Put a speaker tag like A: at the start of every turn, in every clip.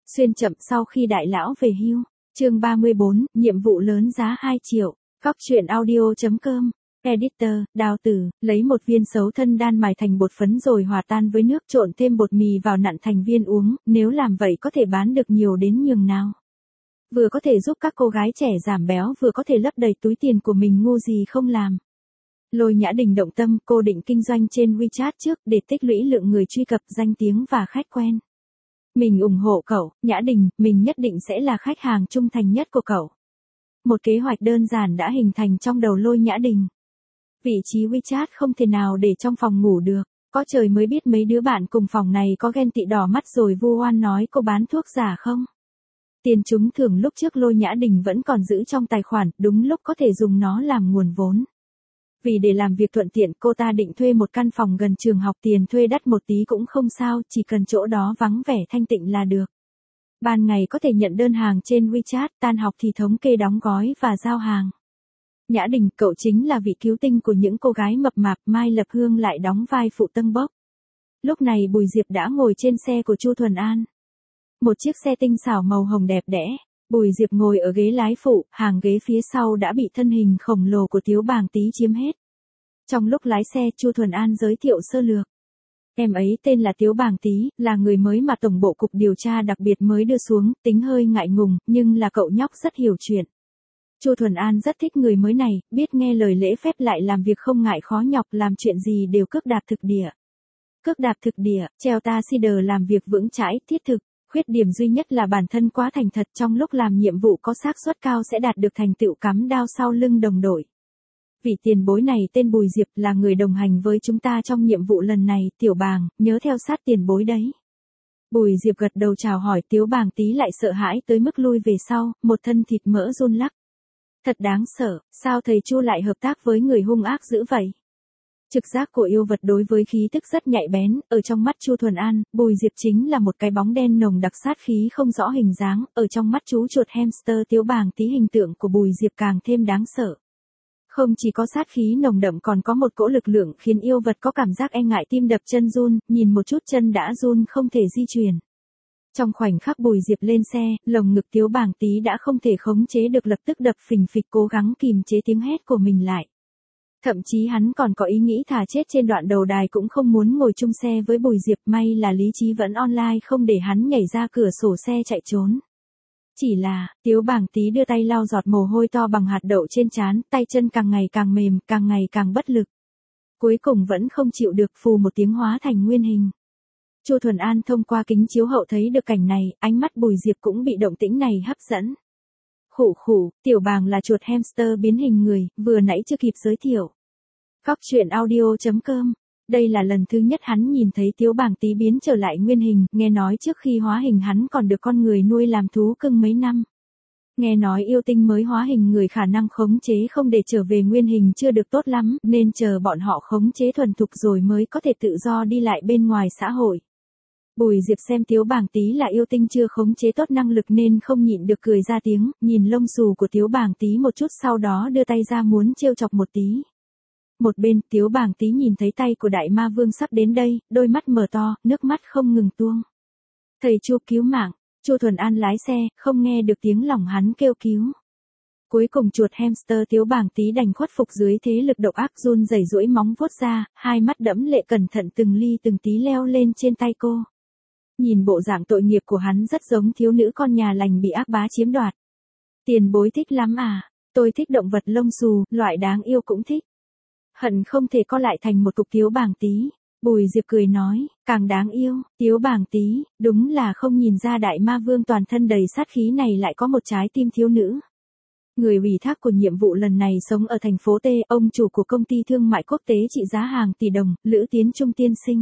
A: Xuyên chậm sau khi đại lão về hưu. Chương 34, nhiệm vụ lớn giá 2 triệu. Góc truyện audio.com. Editor, Đào Tử, lấy một viên sấu thân đan mài thành bột phấn rồi hòa tan với nước, trộn thêm bột mì vào nặn thành viên uống, nếu làm vậy có thể bán được nhiều đến nhường nào. Vừa có thể giúp các cô gái trẻ giảm béo, vừa có thể lấp đầy túi tiền của mình, ngu gì không làm. Lôi Nhã Đình động tâm, cô định kinh doanh trên WeChat trước để tích lũy lượng người truy cập, danh tiếng và khách quen. Mình ủng hộ cậu, Nhã Đình, mình nhất định sẽ là khách hàng trung thành nhất của cậu. Một kế hoạch đơn giản đã hình thành trong đầu Lôi Nhã Đình. Vị trí WeChat không thể nào để trong phòng ngủ được. Có trời mới biết mấy đứa bạn cùng phòng này có ghen tị đỏ mắt rồi vu oan nói cô bán thuốc giả không. Tiền trúng thưởng lúc trước Lôi Nhã Đình vẫn còn giữ trong tài khoản, đúng lúc có thể dùng nó làm nguồn vốn. Vì để làm việc thuận tiện, cô ta định thuê một căn phòng gần trường học, tiền thuê đắt một tí cũng không sao, chỉ cần chỗ đó vắng vẻ thanh tịnh là được. Ban ngày có thể nhận đơn hàng trên WeChat, tan học thì thống kê đóng gói và giao hàng. Nhã Đình, cậu chính là vị cứu tinh của những cô gái mập mạp, Mai Lập Hương lại đóng vai phụ tâng bốc. Lúc này Bùi Diệp đã ngồi trên xe của Chu Thuần An. Một chiếc xe tinh xảo màu hồng đẹp đẽ. Bùi Diệp ngồi ở ghế lái phụ, hàng ghế phía sau đã bị thân hình khổng lồ của Tiếu Bàng Tý chiếm hết. Trong lúc lái xe, Chu Thuần An giới thiệu sơ lược. Em ấy tên là Tiếu Bàng Tý, là người mới mà Tổng bộ Cục Điều tra đặc biệt mới đưa xuống, tính hơi ngại ngùng, nhưng là cậu nhóc rất hiểu chuyện. Chu Thuần An rất thích người mới này, biết nghe lời lễ phép lại làm việc không ngại khó nhọc, làm chuyện gì đều cước đạp thực địa. Cước đạp thực địa, treo ta Cider, làm việc vững chãi, thiết thực. Khuyết điểm duy nhất là bản thân quá thành thật, trong lúc làm nhiệm vụ có xác suất cao sẽ đạt được thành tựu cắm đao sau lưng đồng đội. Vị tiền bối này tên Bùi Diệp, là người đồng hành với chúng ta trong nhiệm vụ lần này, Tiểu Bàng, nhớ theo sát tiền bối đấy. Bùi Diệp gật đầu chào hỏi, Tiếu Bàng Tý lại sợ hãi tới mức lui về sau, một thân thịt mỡ run lắc. Thật đáng sợ, sao thầy Chu lại hợp tác với người hung ác dữ vậy? Trực giác của yêu vật đối với khí tức rất nhạy bén, ở trong mắt Chu Thuần An, Bùi Diệp chính là một cái bóng đen nồng đặc, sát khí không rõ hình dáng, ở trong mắt chú chuột hamster Tiếu Bàng Tý, hình tượng của Bùi Diệp càng thêm đáng sợ. Không chỉ có sát khí nồng đậm còn có một cỗ lực lượng khiến yêu vật có cảm giác e ngại, tim đập chân run, nhìn một chút chân đã run không thể di chuyển. Trong khoảnh khắc Bùi Diệp lên xe, lồng ngực Tiếu Bàng Tý đã không thể khống chế được, lập tức đập phình phịch, cố gắng kìm chế tiếng hét của mình lại. Thậm chí hắn còn có ý nghĩ thà chết trên đoạn đầu đài cũng không muốn ngồi chung xe với Bùi Diệp, may là lý trí vẫn online không để hắn nhảy ra cửa sổ xe chạy trốn. Chỉ là, Tiếu Bàng Tý đưa tay lau giọt mồ hôi to bằng hạt đậu trên trán, tay chân càng ngày càng mềm, càng ngày càng bất lực. Cuối cùng vẫn không chịu được, phù một tiếng hóa thành nguyên hình. Chu Thuần An thông qua kính chiếu hậu thấy được cảnh này, ánh mắt Bùi Diệp cũng bị động tĩnh này hấp dẫn. Khụ khụ, Tiểu Bàng là chuột hamster biến hình người, vừa nãy chưa kịp giới thiệu. Góc truyện audio.com. Đây là lần thứ nhất hắn nhìn thấy Tiếu Bàng Tý biến trở lại nguyên hình, nghe nói trước khi hóa hình hắn còn được con người nuôi làm thú cưng mấy năm. Nghe nói yêu tinh mới hóa hình người khả năng khống chế không để trở về nguyên hình chưa được tốt lắm, nên chờ bọn họ khống chế thuần thục rồi mới có thể tự do đi lại bên ngoài xã hội. Bùi Diệp xem Tiếu Bàng Tý là yêu tinh chưa khống chế tốt năng lực nên không nhịn được cười ra tiếng, nhìn lông xù của Tiếu Bàng Tý một chút, sau đó đưa tay ra muốn trêu chọc một tí. Một bên, Tiếu Bàng Tý nhìn thấy tay của Đại Ma Vương sắp đến đây, đôi mắt mở to, nước mắt không ngừng tuông. Thầy Chu cứu mạng. Chu Thuần An lái xe, không nghe được tiếng lòng hắn kêu cứu. Cuối cùng chuột hamster Tiếu Bàng Tý đành khuất phục dưới thế lực độc ác, run rẩy duỗi móng vuốt ra, hai mắt đẫm lệ cẩn thận từng ly từng tí leo lên trên tay cô. Nhìn bộ dạng tội nghiệp của hắn rất giống thiếu nữ con nhà lành bị ác bá chiếm đoạt. Tiền bối thích lắm à? Tôi thích động vật lông xù, loại đáng yêu cũng thích. Hận không thể co lại thành một cục Tiếu Bàng Tý. Bùi Diệp cười nói, càng đáng yêu, Tiếu Bàng Tý, đúng là không nhìn ra Đại Ma Vương toàn thân đầy sát khí này lại có một trái tim thiếu nữ. Người ủy thác của nhiệm vụ lần này sống ở thành phố T, ông chủ của công ty thương mại quốc tế trị giá hàng tỷ đồng, Lữ Tiến Trung tiên sinh.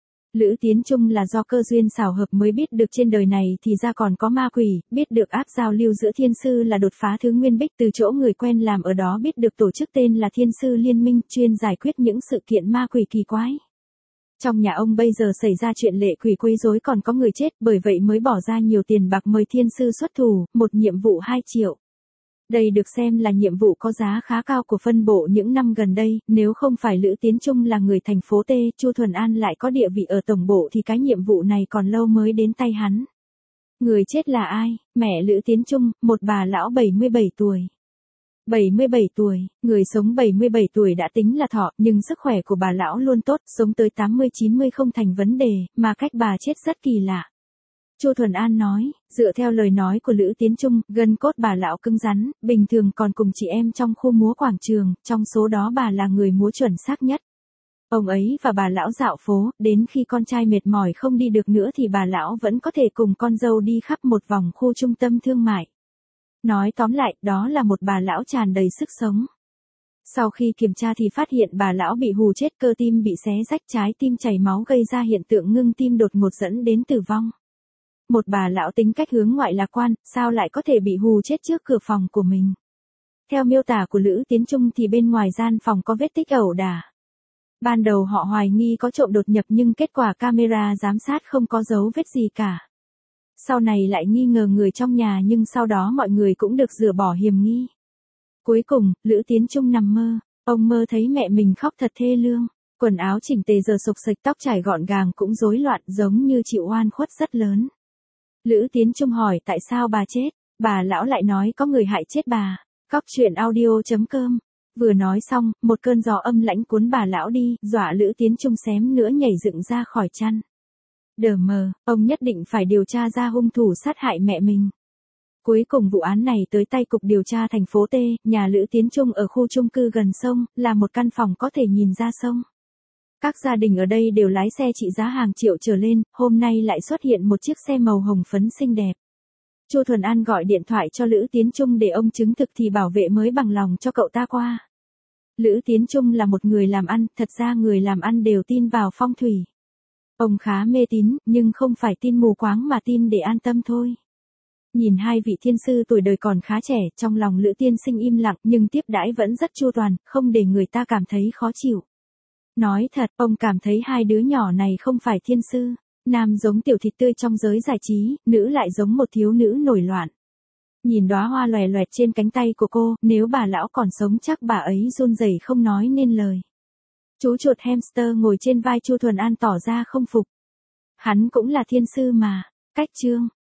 A: Lữ Tiến Trung là do cơ duyên xảo hợp mới biết được trên đời này thì ra còn có ma quỷ, biết được áp giao lưu giữa thiên sư là đột phá thứ nguyên bích, từ chỗ người quen làm ở đó biết được tổ chức tên là Thiên Sư Liên Minh, chuyên giải quyết những sự kiện ma quỷ kỳ quái. Trong nhà ông bây giờ xảy ra chuyện lệ quỷ quấy rối, còn có người chết, bởi vậy mới bỏ ra nhiều tiền bạc mời thiên sư xuất thủ, một nhiệm vụ 2 triệu. Đây được xem là nhiệm vụ có giá khá cao của phân bộ những năm gần đây, nếu không phải Lữ Tiến Trung là người thành phố T, Chu Thuần An lại có địa vị ở tổng bộ thì cái nhiệm vụ này còn lâu mới đến tay hắn. Người chết là ai? Mẹ Lữ Tiến Trung, một bà lão 77 tuổi. 77 tuổi, người sống 77 tuổi đã tính là thọ, nhưng sức khỏe của bà lão luôn tốt, sống tới 80-90 không thành vấn đề, mà cách bà chết rất kỳ lạ. Chu Thuần An nói, dựa theo lời nói của Lữ Tiến Trung, gân cốt bà lão cứng rắn, bình thường còn cùng chị em trong khu múa quảng trường, trong số đó bà là người múa chuẩn xác nhất. Ông ấy và bà lão dạo phố, đến khi con trai mệt mỏi không đi được nữa thì bà lão vẫn có thể cùng con dâu đi khắp một vòng khu trung tâm thương mại. Nói tóm lại, đó là một bà lão tràn đầy sức sống. Sau khi kiểm tra thì phát hiện bà lão bị hù chết, cơ tim bị xé rách, trái tim chảy máu gây ra hiện tượng ngưng tim đột ngột dẫn đến tử vong. Một bà lão tính cách hướng ngoại lạc quan, sao lại có thể bị hù chết trước cửa phòng của mình. Theo miêu tả của Lữ Tiến Trung thì bên ngoài gian phòng có vết tích ẩu đả. Ban đầu họ hoài nghi có trộm đột nhập nhưng kết quả camera giám sát không có dấu vết gì cả. Sau này lại nghi ngờ người trong nhà nhưng sau đó mọi người cũng được rửa bỏ hiểm nghi. Cuối cùng, Lữ Tiến Trung nằm mơ, ông mơ thấy mẹ mình khóc thật thê lương, quần áo chỉnh tề giờ sộc sạch, tóc trải gọn gàng cũng rối loạn giống như chịu oan khuất rất lớn. Lữ Tiến Trung hỏi tại sao bà chết, bà lão lại nói có người hại chết bà. Cóc truyện audio.com. Vừa nói xong, một cơn gió âm lãnh cuốn bà lão đi, dọa Lữ Tiến Trung xém nữa nhảy dựng ra khỏi chăn. Đờ mờ, ông nhất định phải điều tra ra hung thủ sát hại mẹ mình. Cuối cùng vụ án này tới tay cục điều tra thành phố T, nhà Lữ Tiến Trung ở khu chung cư gần sông, là một căn phòng có thể nhìn ra sông. Các gia đình ở đây đều lái xe trị giá hàng triệu trở lên, hôm nay lại xuất hiện một chiếc xe màu hồng phấn xinh đẹp. Chu Thuần An gọi điện thoại cho Lữ Tiến Trung để ông chứng thực thì bảo vệ mới bằng lòng cho cậu ta qua. Lữ Tiến Trung là một người làm ăn, thật ra người làm ăn đều tin vào phong thủy. Ông khá mê tín, nhưng không phải tin mù quáng mà tin để an tâm thôi. Nhìn hai vị thiên sư tuổi đời còn khá trẻ, trong lòng Lữ tiên sinh im lặng nhưng tiếp đãi vẫn rất chu toàn, không để người ta cảm thấy khó chịu. Nói thật, ông cảm thấy hai đứa nhỏ này không phải thiên sư. Nam giống tiểu thịt tươi trong giới giải trí, nữ lại giống một thiếu nữ nổi loạn. Nhìn đóa hoa lòe loẹt trên cánh tay của cô, nếu bà lão còn sống chắc bà ấy run rẩy không nói nên lời. Chú chuột hamster ngồi trên vai Chu Thuần An tỏ ra không phục. Hắn cũng là thiên sư mà. Cách chương.